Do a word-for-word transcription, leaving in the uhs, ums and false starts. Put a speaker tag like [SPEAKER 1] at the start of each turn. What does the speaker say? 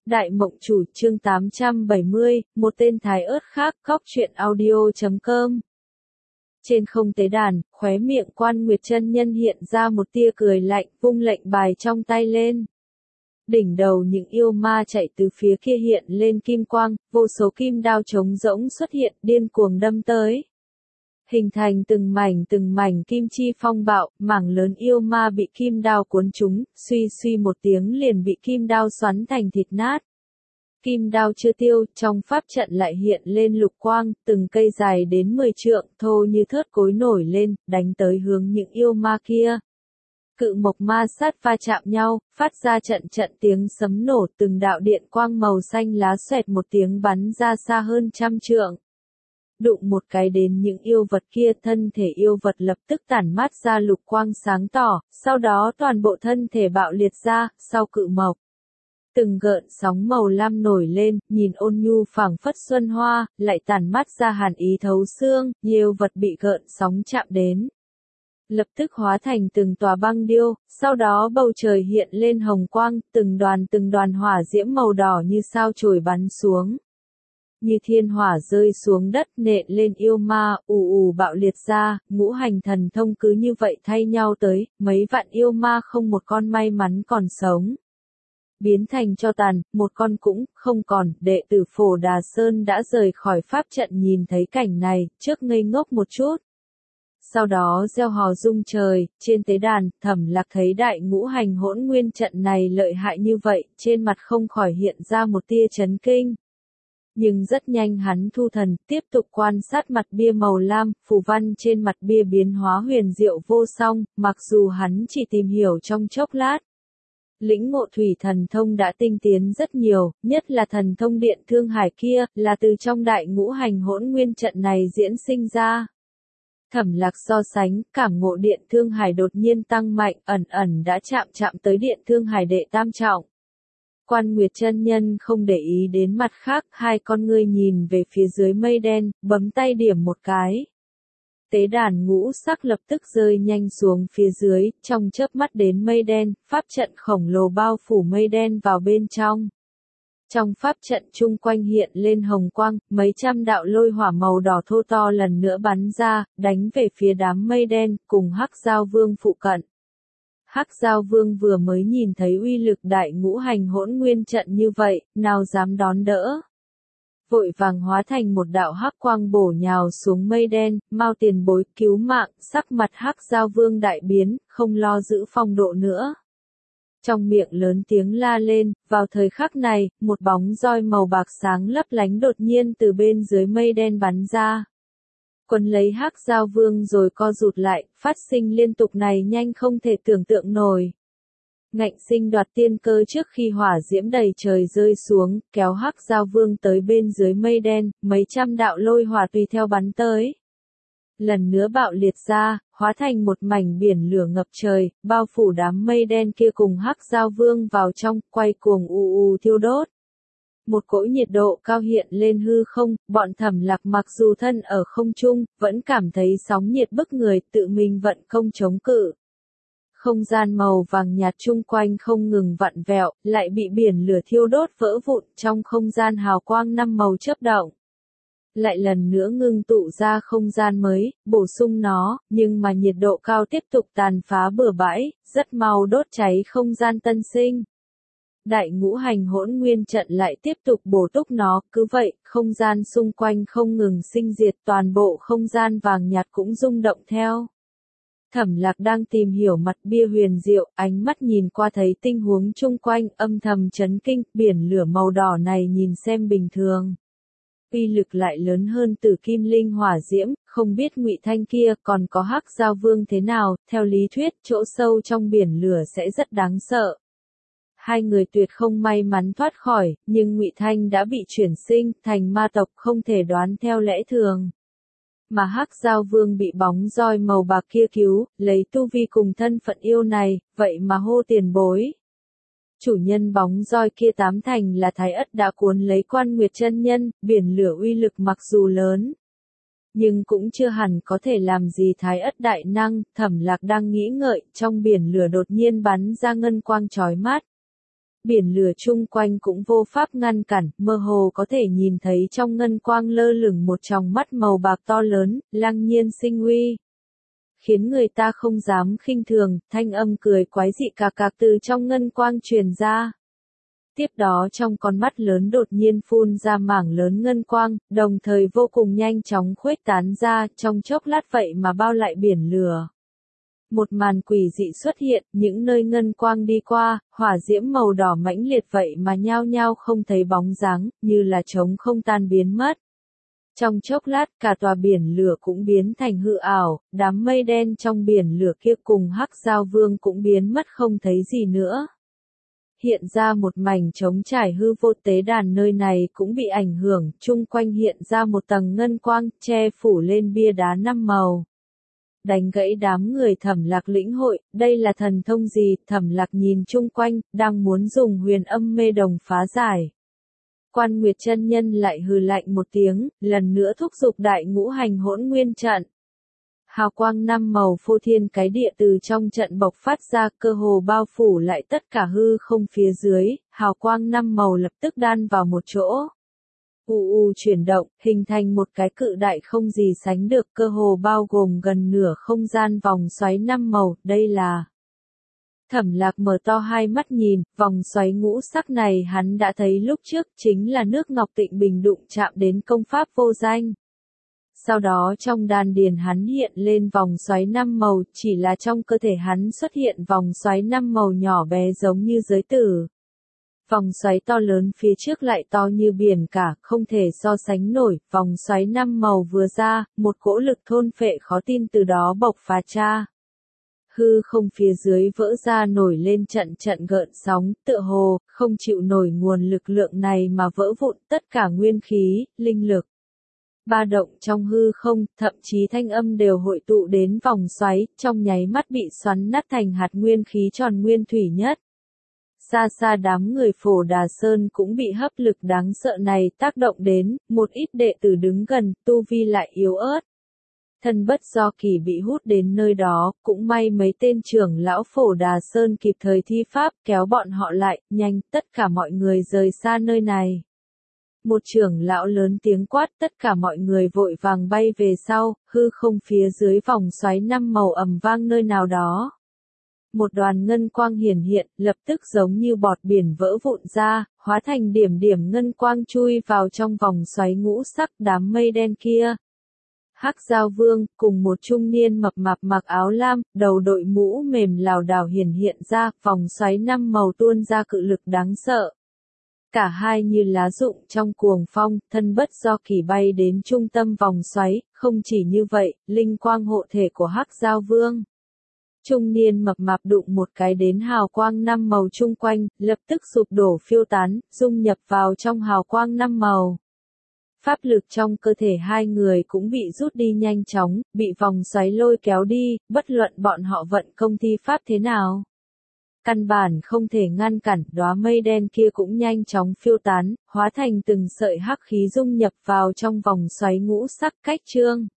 [SPEAKER 1] Đại Mộng Chủ chương tám trăm bảy mươi, một tên thái ớt khác, Cóc Truyện Audio chấm com. Trên không tế đàn, khóe miệng Quan Nguyệt chân nhân hiện ra một tia cười lạnh, vung lệnh bài trong tay lên. Đỉnh đầu những yêu ma chạy từ phía kia hiện lên kim quang, vô số kim đao trống rỗng xuất hiện, điên cuồng đâm tới. Hình thành từng mảnh từng mảnh kim chi phong bạo, mảng lớn yêu ma bị kim đao cuốn trúng, suy suy một tiếng liền bị kim đao xoắn thành thịt nát. Kim đao chưa tiêu, trong pháp trận lại hiện lên lục quang, từng cây dài đến mười trượng, thô như thớt cối nổi lên, đánh tới hướng những yêu ma kia. Cự mộc ma sát va chạm nhau, phát ra trận trận tiếng sấm nổ, từng đạo điện quang màu xanh lá xoẹt một tiếng bắn ra xa hơn trăm trượng. Đụng một cái đến những yêu vật kia, thân thể yêu vật lập tức tản mát ra lục quang sáng tỏ, sau đó toàn bộ thân thể bạo liệt ra, sau cự mộc. Từng gợn sóng màu lam nổi lên, nhìn ôn nhu phảng phất xuân hoa, lại tản mát ra hàn ý thấu xương, nhiều vật bị gợn sóng chạm đến. Lập tức hóa thành từng tòa băng điêu, sau đó bầu trời hiện lên hồng quang, từng đoàn từng đoàn hỏa diễm màu đỏ như sao chổi bắn xuống. Như thiên hỏa rơi xuống đất nện lên yêu ma, ù ù bạo liệt ra, ngũ hành thần thông cứ như vậy thay nhau tới, mấy vạn yêu ma không một con may mắn còn sống. Biến thành tro tàn, một con cũng không còn, đệ tử Phổ Đà Sơn đã rời khỏi pháp trận nhìn thấy cảnh này, trước ngây ngốc một chút. Sau đó gieo hò rung trời, trên tế đàn, Thẩm Lạc thấy đại ngũ hành hỗn nguyên trận này lợi hại như vậy, trên mặt không khỏi hiện ra một tia chấn kinh. Nhưng rất nhanh hắn thu thần, tiếp tục quan sát mặt bia màu lam, phù văn trên mặt bia biến hóa huyền diệu vô song, mặc dù hắn chỉ tìm hiểu trong chốc lát. Lĩnh ngộ thủy thần thông đã tinh tiến rất nhiều, nhất là thần thông điện thương hải kia, là từ trong đại ngũ hành hỗn nguyên trận này diễn sinh ra. Thẩm Lạc so sánh, cảm ngộ điện thương hải đột nhiên tăng mạnh, ẩn ẩn đã chạm chạm tới điện thương hải đệ tam trọng. Quan Nguyệt chân nhân không để ý đến mặt khác, hai con ngươi nhìn về phía dưới mây đen, bấm tay điểm một cái. Tế đàn ngũ sắc lập tức rơi nhanh xuống phía dưới, trong chớp mắt đến mây đen, pháp trận khổng lồ bao phủ mây đen vào bên trong. Trong pháp trận chung quanh hiện lên hồng quang, mấy trăm đạo lôi hỏa màu đỏ thô to lần nữa bắn ra, đánh về phía đám mây đen, cùng Hắc Giao Vương phụ cận. Hắc Giao Vương vừa mới nhìn thấy uy lực đại ngũ hành hỗn nguyên trận như vậy, nào dám đón đỡ. Vội vàng hóa thành một đạo hắc quang bổ nhào xuống mây đen, mau tiền bối cứu mạng, sắc mặt Hắc Giao Vương đại biến, không lo giữ phong độ nữa. Trong miệng lớn tiếng la lên, vào thời khắc này, một bóng roi màu bạc sáng lấp lánh đột nhiên từ bên dưới mây đen bắn ra. Quấn lấy Hắc Giao Vương rồi co rụt lại, phát sinh liên tục này nhanh không thể tưởng tượng nổi. Ngạnh sinh đoạt tiên cơ trước khi hỏa diễm đầy trời rơi xuống, kéo Hắc Giao Vương tới bên dưới mây đen, mấy trăm đạo lôi hỏa tùy theo bắn tới. Lần nữa bạo liệt ra, hóa thành một mảnh biển lửa ngập trời, bao phủ đám mây đen kia cùng Hắc Giao Vương vào trong, quay cuồng ù ù thiêu đốt. Một cỗ nhiệt độ cao hiện lên hư không, bọn Thẩm Lạc mặc dù thân ở không trung, vẫn cảm thấy sóng nhiệt bức người, tự mình vận công chống cự. Không gian màu vàng nhạt chung quanh không ngừng vặn vẹo, lại bị biển lửa thiêu đốt vỡ vụn, trong không gian hào quang năm màu chớp động. Lại lần nữa ngưng tụ ra không gian mới, bổ sung nó, nhưng mà nhiệt độ cao tiếp tục tàn phá bừa bãi, rất mau đốt cháy không gian tân sinh. Đại ngũ hành hỗn nguyên trận lại tiếp tục bổ túc nó, cứ vậy, không gian xung quanh không ngừng sinh diệt, toàn bộ không gian vàng nhạt cũng rung động theo. Thẩm Lạc đang tìm hiểu mặt bia huyền diệu, ánh mắt nhìn qua thấy tình huống chung quanh, âm thầm chấn kinh, biển lửa màu đỏ này nhìn xem bình thường. Uy lực lại lớn hơn Tử Kim Linh hỏa diễm, không biết Ngụy Thanh kia còn có Hắc Giao Vương thế nào, theo lý thuyết, chỗ sâu trong biển lửa sẽ rất đáng sợ. Hai người tuyệt không may mắn thoát khỏi, nhưng Ngụy Thanh đã bị chuyển sinh thành ma tộc, không thể đoán theo lẽ thường. Mà Hắc Giao Vương bị bóng roi màu bạc kia cứu, lấy tu vi cùng thân phận yêu này, vậy mà hô tiền bối. Chủ nhân bóng roi kia tám thành là Thái Ất đã cuốn lấy Quan Nguyệt chân nhân, biển lửa uy lực mặc dù lớn, nhưng cũng chưa hẳn có thể làm gì Thái Ất đại năng. Thẩm Lạc đang nghĩ ngợi, trong biển lửa đột nhiên bắn ra ngân quang chói mắt. biển lửa chung quanh cũng vô pháp ngăn cản, mơ hồ có thể nhìn thấy trong ngân quang lơ lửng một tròng mắt màu bạc to lớn, lăng nhiên sinh uy. Khiến người ta không dám khinh thường, thanh âm cười quái dị cạc cạc từ trong ngân quang truyền ra. Tiếp đó trong con mắt lớn đột nhiên phun ra mảng lớn ngân quang, đồng thời vô cùng nhanh chóng khuếch tán ra, trong chốc lát vậy mà bao lại biển lửa. Một màn quỷ dị xuất hiện, những nơi ngân quang đi qua, hỏa diễm màu đỏ mãnh liệt vậy mà nhao nhao không thấy bóng dáng, như là trống không tan biến mất. Trong chốc lát, cả tòa biển lửa cũng biến thành hư ảo, đám mây đen trong biển lửa kia cùng Hắc Giao Vương cũng biến mất không thấy gì nữa. Hiện ra một mảnh trống trải hư vô, tế đàn nơi này cũng bị ảnh hưởng, chung quanh hiện ra một tầng ngân quang, che phủ lên bia đá năm màu. Đánh gãy đám người Thẩm Lạc lĩnh hội, đây là thần thông gì? Thẩm Lạc nhìn chung quanh, đang muốn dùng huyền âm mê đồng phá giải. Quan Nguyệt chân nhân lại hừ lạnh một tiếng, lần nữa thúc giục đại ngũ hành hỗn nguyên trận. Hào quang năm màu phô thiên cái địa từ trong trận bộc phát ra, cơ hồ bao phủ lại tất cả hư không phía dưới, hào quang năm màu lập tức đan vào một chỗ. U u chuyển động, hình thành một cái cự đại không gì sánh được, cơ hồ bao gồm gần nửa không gian vòng xoáy năm màu, đây là... Thẩm Lạc mở to hai mắt nhìn, vòng xoáy ngũ sắc này hắn đã thấy lúc trước, chính là nước Ngọc Tịnh Bình đụng chạm đến công pháp vô danh. Sau đó trong đan điền hắn hiện lên vòng xoáy năm màu, chỉ là trong cơ thể hắn xuất hiện vòng xoáy năm màu nhỏ bé giống như giới tử. Vòng xoáy to lớn phía trước lại to như biển cả, không thể so sánh nổi, vòng xoáy năm màu vừa ra, một cỗ lực thôn phệ khó tin từ đó bộc phát ra. Hư không phía dưới vỡ ra nổi lên trận trận gợn sóng, tựa hồ, không chịu nổi nguồn lực lượng này mà vỡ vụn tất cả nguyên khí, linh lực. Ba động trong hư không, thậm chí thanh âm đều hội tụ đến vòng xoáy, trong nháy mắt bị xoắn nát thành hạt nguyên khí tròn nguyên thủy nhất. Xa xa đám người Phổ Đà Sơn cũng bị hấp lực đáng sợ này tác động đến, một ít đệ tử đứng gần, tu vi lại yếu ớt. Thân bất do kỳ bị hút đến nơi đó, cũng may mấy tên trưởng lão Phổ Đà Sơn kịp thời thi pháp kéo bọn họ lại, nhanh, tất cả mọi người rời xa nơi này. Một trưởng lão lớn tiếng quát, tất cả mọi người vội vàng bay về sau, hư không phía dưới vòng xoáy năm màu ầm vang nơi nào đó. Một đoàn ngân quang hiển hiện, lập tức giống như bọt biển vỡ vụn ra, hóa thành điểm điểm ngân quang chui vào trong vòng xoáy ngũ sắc đám mây đen kia. Hắc Giao Vương, cùng một trung niên mập mạp mặc áo lam, đầu đội mũ mềm lảo đảo hiển hiện ra, vòng xoáy năm màu tuôn ra cự lực đáng sợ. Cả hai như lá rụng trong cuồng phong, thân bất do kỳ bay đến trung tâm vòng xoáy, không chỉ như vậy, linh quang hộ thể của Hắc Giao Vương. Trung niên mập mạp đụng một cái đến hào quang năm màu chung quanh, lập tức sụp đổ phiêu tán, dung nhập vào trong hào quang năm màu. Pháp lực trong cơ thể hai người cũng bị rút đi nhanh chóng, bị vòng xoáy lôi kéo đi, bất luận bọn họ vận công thi pháp thế nào. Căn bản không thể ngăn cản, đóa mây đen kia cũng nhanh chóng phiêu tán, hóa thành từng sợi hắc khí dung nhập vào trong vòng xoáy ngũ sắc cách chương.